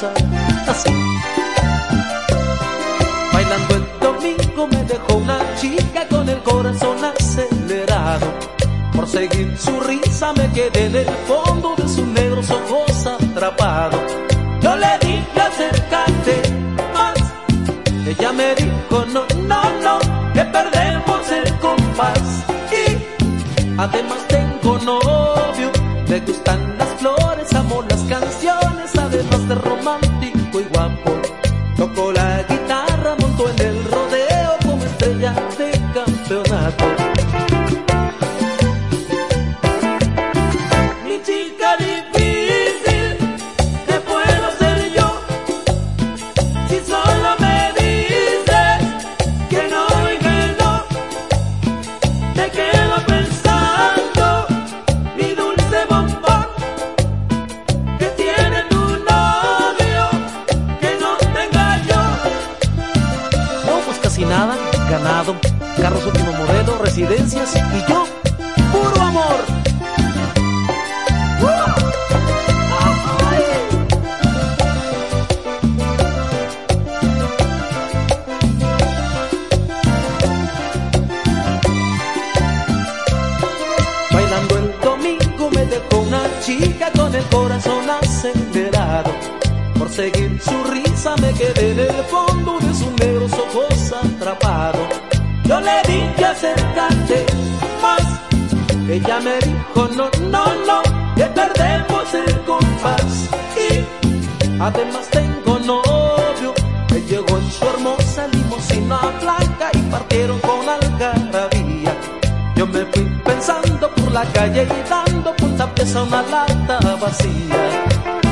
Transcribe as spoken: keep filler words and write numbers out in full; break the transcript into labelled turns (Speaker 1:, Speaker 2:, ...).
Speaker 1: cosa así. Bailando el domingo me dejó una chica con el corazón acelerado. Por seguir su risa me quedé en el fondo de sus negros ojos atrapado. Yo le dije acércate más, ella me dijo no, no, no, que perdemos el compás. Y además tengo novio, le gustan las flores, amo las canciones, además de romántico y guapo. Toco la guitarra, monto en el rodeo como estrella de campeonato. Mi chica difícil, ¿qué puedo ser yo? Si solo me dices que no y que no, te quedo pensando, mi dulce bombón, que tiene tu novio, que no tenga yo. No, pues casi nada, ganado, carros último modelo, residencias y yo, puro amor. Bailando el domingo me dejó una chica con el corazón acelerado. Por seguir su risa me quedé en el fondo de sus negros ojos atrapado. Yo le dije acércate más, ella me dijo no, no, no, que perdemos el compás. Y además tengo novio, que llegó en su hermosa limusina blanca y partieron con algarabía. Yo me fui pensando por la calle y dando puntapiés a una lata vacía.